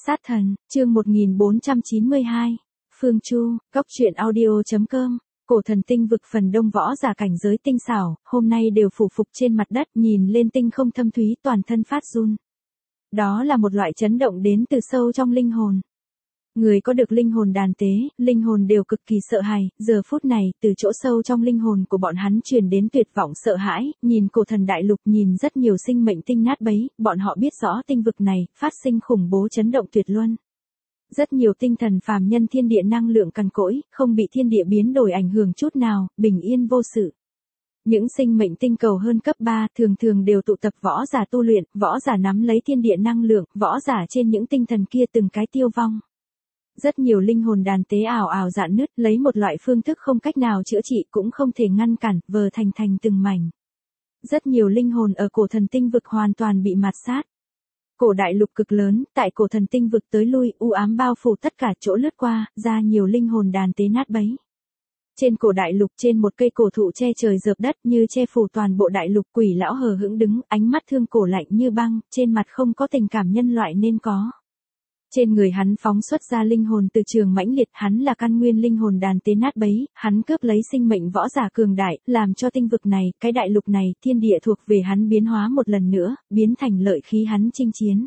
Sát thần, chương 1492. Phương Chu, Cóc truyện audio.com. Cổ thần tinh vực phần đông võ giả cảnh giới tinh xảo, hôm nay đều phủ phục trên mặt đất, nhìn lên tinh không thâm thúy, toàn thân phát run. Đó là một loại chấn động đến từ sâu trong linh hồn. Người có được linh hồn đàn tế, linh hồn đều cực kỳ sợ hãi, giờ phút này, từ chỗ sâu trong linh hồn của bọn hắn truyền đến tuyệt vọng sợ hãi, nhìn cổ thần đại lục, nhìn rất nhiều sinh mệnh tinh nát bấy, bọn họ biết rõ tinh vực này, phát sinh khủng bố chấn động tuyệt luân. Rất nhiều tinh thần phàm nhân thiên địa năng lượng cằn cỗi, không bị thiên địa biến đổi ảnh hưởng chút nào, bình yên vô sự. Những sinh mệnh tinh cầu hơn cấp 3 thường đều tụ tập võ giả tu luyện, võ giả nắm lấy thiên địa năng lượng, võ giả trên những tinh thần kia từng cái tiêu vong. Rất nhiều linh hồn đàn tế ảo ảo rạn nứt, lấy một loại phương thức không cách nào chữa trị cũng không thể ngăn cản, vờ thành từng mảnh. Rất nhiều linh hồn ở cổ thần tinh vực hoàn toàn bị mạt sát. Cổ đại lục cực lớn, tại cổ thần tinh vực tới lui, u ám bao phủ tất cả chỗ lướt qua, ra nhiều linh hồn đàn tế nát bấy. Trên cổ đại lục, trên một cây cổ thụ che trời dợp đất như che phủ toàn bộ đại lục, Quỷ lão hờ hững đứng, ánh mắt thương cổ lạnh như băng, trên mặt không có tình cảm nhân loại nên có. Trên người hắn phóng xuất ra linh hồn từ trường mãnh liệt, hắn là căn nguyên linh hồn đàn tế nát bấy, hắn cướp lấy sinh mệnh võ giả cường đại, làm cho tinh vực này, cái đại lục này, thiên địa thuộc về hắn biến hóa một lần nữa, biến thành lợi khí hắn chinh chiến.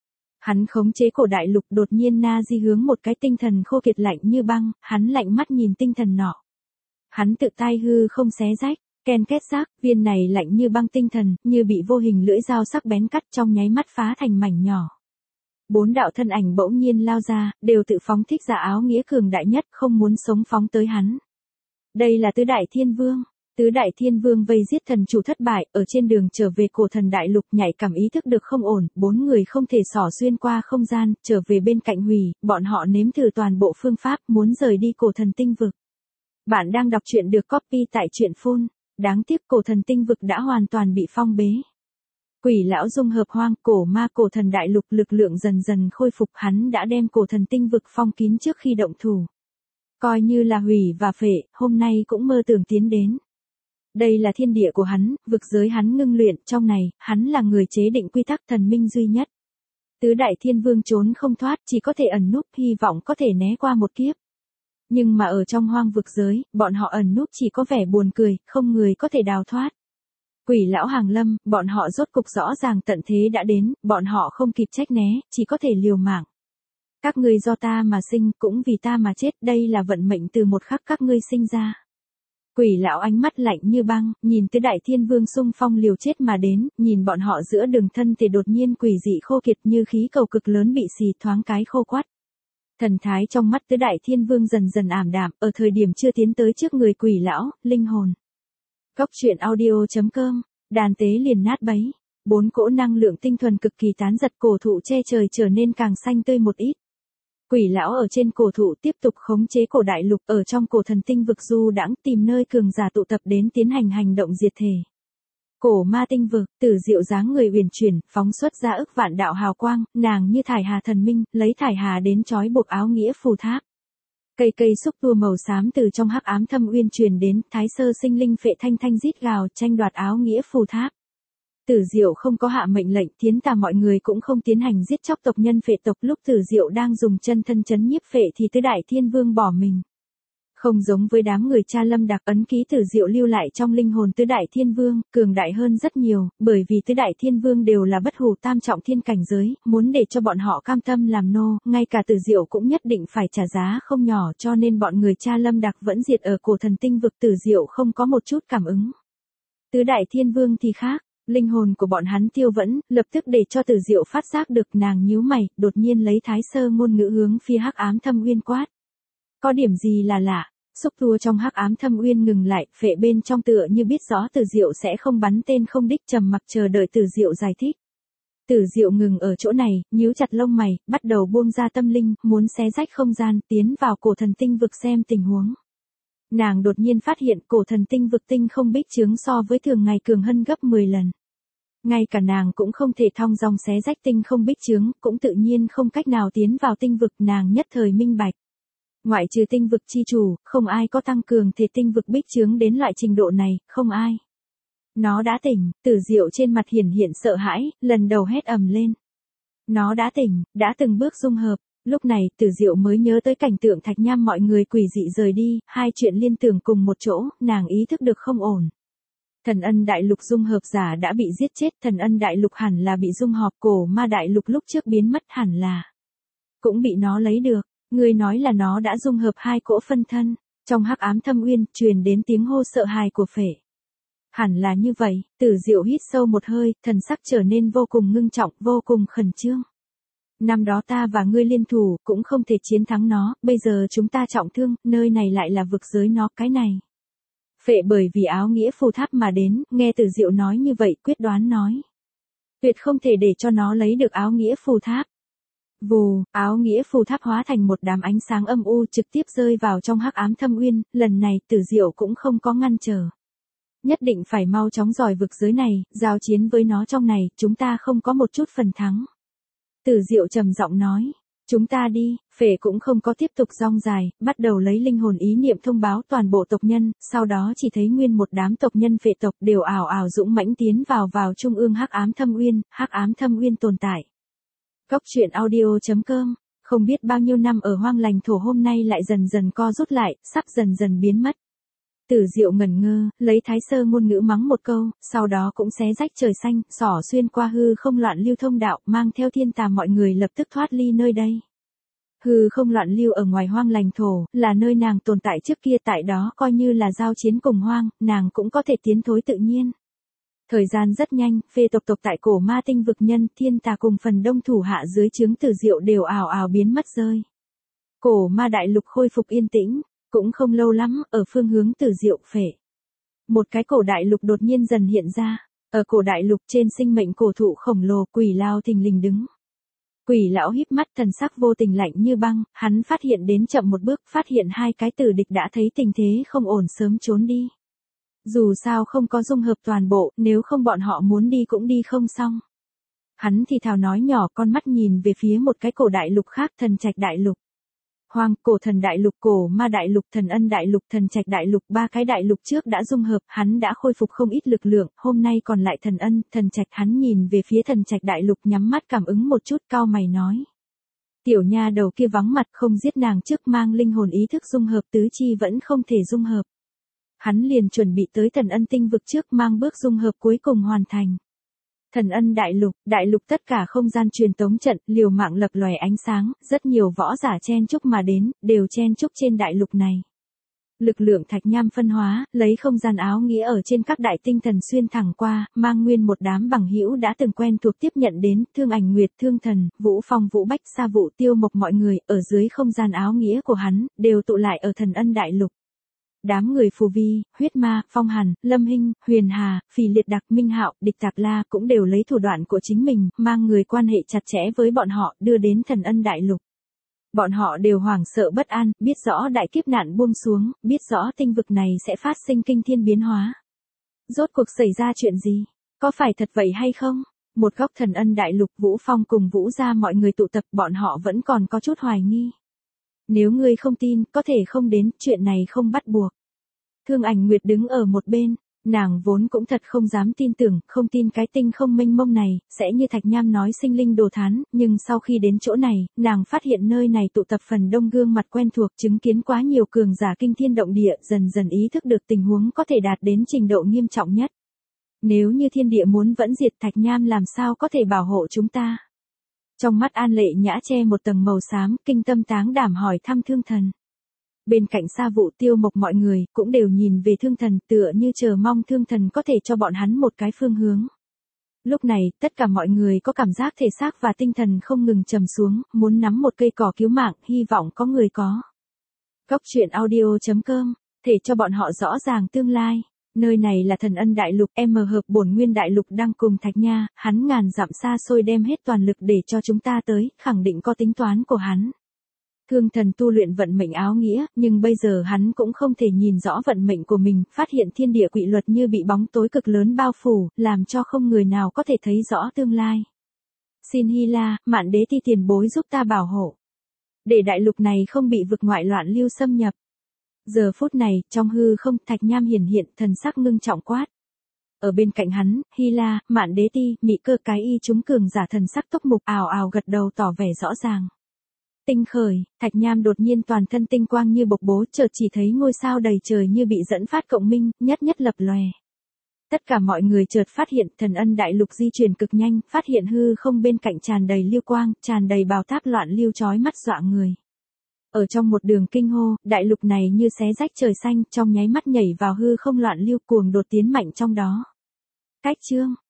Hắn khống chế cổ đại lục, đột nhiên na di hướng một cái tinh thần khô kiệt lạnh như băng, hắn lạnh mắt nhìn tinh thần nọ. Hắn tự tay hư không xé rách, ken két xác, viên này lạnh như băng tinh thần, như bị vô hình lưỡi dao sắc bén cắt trong nháy mắt phá thành mảnh nhỏ. 4 đạo thân ảnh bỗng nhiên lao ra, đều tự phóng thích ra áo nghĩa cường đại nhất, không muốn sống phóng tới hắn. Đây là Tứ Đại Thiên Vương. Tứ Đại Thiên Vương vây giết thần chủ thất bại, ở trên đường trở về cổ thần đại lục, nhạy cảm ý thức được không ổn, 4 người không thể xỏ xuyên qua không gian, trở về bên cạnh Hủy, bọn họ nếm thử toàn bộ phương pháp, muốn rời đi cổ thần tinh vực. Bạn đang đọc truyện được copy tại truyện phun, đáng tiếc cổ thần tinh vực đã hoàn toàn bị phong bế. Quỷ lão dung hợp hoang cổ ma cổ thần đại lục, lực lượng dần dần khôi phục, hắn đã đem cổ thần tinh vực phong kín trước khi động thủ. Coi như là Hủy và Phệ, hôm nay cũng mơ tưởng tiến đến. Đây là thiên địa của hắn, vực giới hắn ngưng luyện, trong này, hắn là người chế định quy tắc thần minh duy nhất. Tứ Đại Thiên Vương trốn không thoát, chỉ có thể ẩn núp, hy vọng có thể né qua một kiếp. Nhưng mà ở trong hoang vực giới, bọn họ ẩn núp chỉ có vẻ buồn cười, không người có thể đào thoát. Quỷ lão hàng lâm, bọn họ rốt cục rõ ràng tận thế đã đến, bọn họ không kịp trách né, chỉ có thể liều mạng. Các ngươi do ta mà sinh, cũng vì ta mà chết, đây là vận mệnh từ một khắc các ngươi sinh ra. Quỷ lão ánh mắt lạnh như băng, nhìn Tứ Đại Thiên Vương xung phong liều chết mà đến, nhìn bọn họ giữa đường thân thể đột nhiên quỷ dị khô kiệt như khí cầu cực lớn bị xì thoáng cái khô quắt. Thần thái trong mắt Tứ Đại Thiên Vương dần dần ảm đạm, ở thời điểm chưa tiến tới trước người quỷ lão, linh hồn. Cóc truyện audio.com, đàn tế liền nát bấy. 4 cỗ năng lượng tinh thuần cực kỳ tán giật, cổ thụ che trời trở nên càng xanh tươi một ít. Quỷ lão ở trên cổ thụ tiếp tục khống chế cổ đại lục, ở trong cổ thần tinh vực du đãng, tìm nơi cường giả tụ tập đến tiến hành hành động diệt thể. Cổ ma tinh vực, Tử Diệu dáng người uyển chuyển, phóng xuất ra ức vạn đạo hào quang, nàng như thải hà thần minh, lấy thải hà đến trói buộc áo nghĩa phù tháp. Cây xúc tua màu xám từ trong hắc ám thâm uyên truyền đến, thái sơ sinh linh Phệ thanh rít gào, tranh đoạt áo nghĩa phù tháp. Tử Diệu không có hạ mệnh lệnh, thiến tà mọi người cũng không tiến hành giết chóc tộc nhân Phệ tộc, lúc Tử Diệu đang dùng chân thân chấn nhiếp Phệ thì Tứ Đại Thiên Vương bỏ mình. Không giống với đám người cha lâm đặc, ấn ký Tử Diệu lưu lại trong linh hồn Tứ Đại Thiên Vương, cường đại hơn rất nhiều, bởi vì Tứ Đại Thiên Vương đều là bất hủ tam trọng thiên cảnh giới, muốn để cho bọn họ cam tâm làm nô, ngay cả Tử Diệu cũng nhất định phải trả giá không nhỏ, cho nên bọn người cha lâm đặc vẫn diệt ở cổ thần tinh vực. Tử Diệu không có một chút cảm ứng. Tứ Đại Thiên Vương thì khác, linh hồn của bọn hắn tiêu vẫn, lập tức để cho Tử Diệu phát giác được, nàng nhíu mày, đột nhiên lấy thái sơ ngôn ngữ hướng phía hắc ám thâm uyên quát. Có điểm gì là lạ? Xúc tua trong hắc ám thâm uyên ngừng lại, Phệ bên trong tựa như biết rõ Tử Diệu sẽ không bắn tên không đích, trầm mặc chờ đợi Tử Diệu giải thích. Tử Diệu ngừng ở chỗ này, nhíu chặt lông mày, bắt đầu buông ra tâm linh, muốn xé rách không gian, tiến vào cổ thần tinh vực xem tình huống. Nàng đột nhiên phát hiện cổ thần tinh vực tinh không bích chướng so với thường ngày cường hơn gấp 10 lần. Ngay cả nàng cũng không thể thong dong xé rách tinh không bích chướng, cũng tự nhiên không cách nào tiến vào tinh vực, nàng nhất thời minh bạch. Ngoại trừ tinh vực chi chủ, không ai có tăng cường thể tinh vực bích chướng đến loại trình độ này, không ai. Nó đã tỉnh, Tử Diệu trên mặt hiển hiện sợ hãi, lần đầu hét ầm lên. Nó đã tỉnh, đã từng bước dung hợp. Lúc này, Tử Diệu mới nhớ tới cảnh tượng Thạch Nham mọi người quỷ dị rời đi, hai chuyện liên tưởng cùng một chỗ, nàng ý thức được không ổn. Thần Ân Đại Lục dung hợp giả đã bị giết chết, Thần Ân Đại Lục hẳn là bị dung hợp, Cổ Ma Đại Lục lúc trước biến mất hẳn là cũng bị nó lấy được. Ngươi nói là nó đã dung hợp hai cỗ phân thân. Trong hắc ám thâm uyên truyền đến tiếng hô sợ hãi của Phệ. Hẳn là như vậy. Tử Diệu hít sâu một hơi, thần sắc trở nên vô cùng ngưng trọng, vô cùng khẩn trương. Năm đó ta và ngươi liên thủ, cũng không thể chiến thắng nó, bây giờ chúng ta trọng thương, nơi này lại là vực giới nó, cái này. Phệ bởi vì áo nghĩa phù tháp mà đến, nghe Tử Diệu nói như vậy, quyết đoán nói. Tuyệt không thể để cho nó lấy được áo nghĩa phù tháp. Vù, áo nghĩa phù tháp hóa thành một đám ánh sáng âm u trực tiếp rơi vào trong hắc ám thâm uyên, lần này Tử Diệu cũng không có ngăn trở. Nhất định phải mau chóng dòi vực giới này, giao chiến với nó trong này, chúng ta không có một chút phần thắng. Tử Diệu trầm giọng nói, chúng ta đi. Phệ cũng không có tiếp tục rong dài, bắt đầu lấy linh hồn ý niệm thông báo toàn bộ tộc nhân, sau đó chỉ thấy nguyên một đám tộc nhân Phệ tộc đều ảo ảo dũng mãnh tiến vào trung ương hắc ám thâm uyên tồn tại. Cốc truyện audio.com, không biết bao nhiêu năm ở hoang lành thổ hôm nay lại dần dần co rút lại, sắp dần dần biến mất. Tử Diệu ngẩn ngơ, lấy thái sơ ngôn ngữ mắng một câu, sau đó cũng xé rách trời xanh, xỏ xuyên qua hư không loạn lưu thông đạo, mang theo thiên tà mọi người lập tức thoát ly nơi đây. Hư không loạn lưu ở ngoài hoang lành thổ, là nơi nàng tồn tại trước kia, tại đó coi như là giao chiến cùng hoang, nàng cũng có thể tiến thối tự nhiên. Thời gian rất nhanh, Phệ tộc tại cổ ma tinh vực nhân, thiên tà cùng phần đông thủ hạ dưới trướng Tử Diệu đều ảo ảo biến mất rơi. Cổ ma đại lục khôi phục yên tĩnh, cũng không lâu lắm, ở phương hướng Tử Diệu Phệ. Một cái cổ đại lục đột nhiên dần hiện ra, ở cổ đại lục trên sinh mệnh cổ thụ khổng lồ Quỷ Lao thình lình đứng. Quỷ lão híp mắt, thần sắc vô tình lạnh như băng, hắn phát hiện đến chậm một bước, phát hiện hai cái tử địch đã thấy tình thế không ổn sớm trốn đi. Dù sao không có dung hợp toàn bộ, nếu không bọn họ muốn đi cũng đi không xong. Hắn thì thào nói nhỏ, con mắt nhìn về phía một cái cổ đại lục khác, Thần Trạch đại lục. Hoang, cổ thần đại lục, cổ ma đại lục, thần ân đại lục, thần trạch đại lục, ba cái đại lục trước đã dung hợp, hắn đã khôi phục không ít lực lượng, hôm nay còn lại thần ân, thần trạch, hắn nhìn về phía thần trạch đại lục nhắm mắt cảm ứng một chút, cau mày nói. Tiểu nha đầu kia vắng mặt, không giết nàng trước, mang linh hồn ý thức dung hợp tứ chi vẫn không thể dung hợp. Hắn liền chuẩn bị tới thần ân tinh vực trước, mang bước dung hợp cuối cùng hoàn thành. Thần ân đại lục tất cả không gian truyền tống trận, liều mạng lập lòe ánh sáng, rất nhiều võ giả chen chúc mà đến, đều chen chúc trên đại lục này. Lực lượng Thạch Nham phân hóa, lấy không gian áo nghĩa ở trên các đại tinh thần xuyên thẳng qua, mang nguyên một đám bằng hữu đã từng quen thuộc tiếp nhận đến, Thương Ảnh Nguyệt, Thương Thần, Vũ Phong, Vũ Bách, Sa Vũ, Tiêu Mộc mọi người, ở dưới không gian áo nghĩa của hắn, đều tụ lại ở thần ân đại lục. Đám người Phù Vi, Huyết Ma, Phong Hàn, Lâm Hinh, Huyền Hà, Phì Liệt Đặc, Minh Hạo, Địch Tạp La cũng đều lấy thủ đoạn của chính mình, mang người quan hệ chặt chẽ với bọn họ, đưa đến thần ân đại lục. Bọn họ đều hoảng sợ bất an, biết rõ đại kiếp nạn buông xuống, biết rõ tinh vực này sẽ phát sinh kinh thiên biến hóa. Rốt cuộc xảy ra chuyện gì? Có phải thật vậy hay không? Một góc thần ân đại lục, Vũ Phong cùng Vũ gia mọi người tụ tập, bọn họ vẫn còn có chút hoài nghi. Nếu ngươi không tin, có thể không đến, chuyện này không bắt buộc. Thương Ảnh Nguyệt đứng ở một bên, nàng vốn cũng thật không dám tin tưởng, không tin cái tinh không mênh mông này, sẽ như Thạch Nham nói sinh linh đồ thán, nhưng sau khi đến chỗ này, nàng phát hiện nơi này tụ tập phần đông gương mặt quen thuộc, chứng kiến quá nhiều cường giả kinh thiên động địa, dần dần ý thức được tình huống có thể đạt đến trình độ nghiêm trọng nhất. Nếu như thiên địa muốn vẫn diệt, Thạch Nham làm sao có thể bảo hộ chúng ta? Trong mắt An Lệ Nhã che một tầng màu xám, kinh tâm táng đảm hỏi thăm Thương Thần. Bên cạnh Sa Vũ, Tiêu Mộc mọi người cũng đều nhìn về Thương Thần, tựa như chờ mong Thương Thần có thể cho bọn hắn một cái phương hướng. Lúc này, tất cả mọi người có cảm giác thể xác và tinh thần không ngừng trầm xuống, muốn nắm một cây cỏ cứu mạng, hy vọng có người có. Cốc truyện audio.com, thể cho bọn họ rõ ràng tương lai. Nơi này là thần ân đại lục, hợp bổn nguyên đại lục đang cùng Thạch Nha, hắn ngàn dặm xa xôi đem hết toàn lực để cho chúng ta tới, khẳng định có tính toán của hắn. Thương Thần tu luyện vận mệnh áo nghĩa, nhưng bây giờ hắn cũng không thể nhìn rõ vận mệnh của mình, phát hiện thiên địa quỷ luật như bị bóng tối cực lớn bao phủ, làm cho không người nào có thể thấy rõ tương lai. Xin Hy La, Mạn Đế Ti tiền bối giúp ta bảo hộ. Để đại lục này không bị vực ngoại loạn lưu xâm nhập. Giờ phút này, trong hư không, Thạch Nham hiển hiện, thần sắc ngưng trọng quát. Ở bên cạnh hắn, Hy La, Mạn Đế Ti, Mị Cơ cái y chúng cường giả thần sắc tốc mục ào ào gật đầu tỏ vẻ rõ ràng. Tinh khởi, Thạch Nham đột nhiên toàn thân tinh quang như bộc bố, chợt chỉ thấy ngôi sao đầy trời như bị dẫn phát cộng minh, nhất nhất lập lòe. Tất cả mọi người chợt phát hiện thần ân đại lục di chuyển cực nhanh, phát hiện hư không bên cạnh tràn đầy lưu quang, tràn đầy bào tháp loạn lưu chói mắt dọa người. Ở trong một đường kinh hô, đại lục này như xé rách trời xanh, trong nháy mắt nhảy vào hư không loạn lưu cuồng đột tiến mạnh trong đó. Cách chương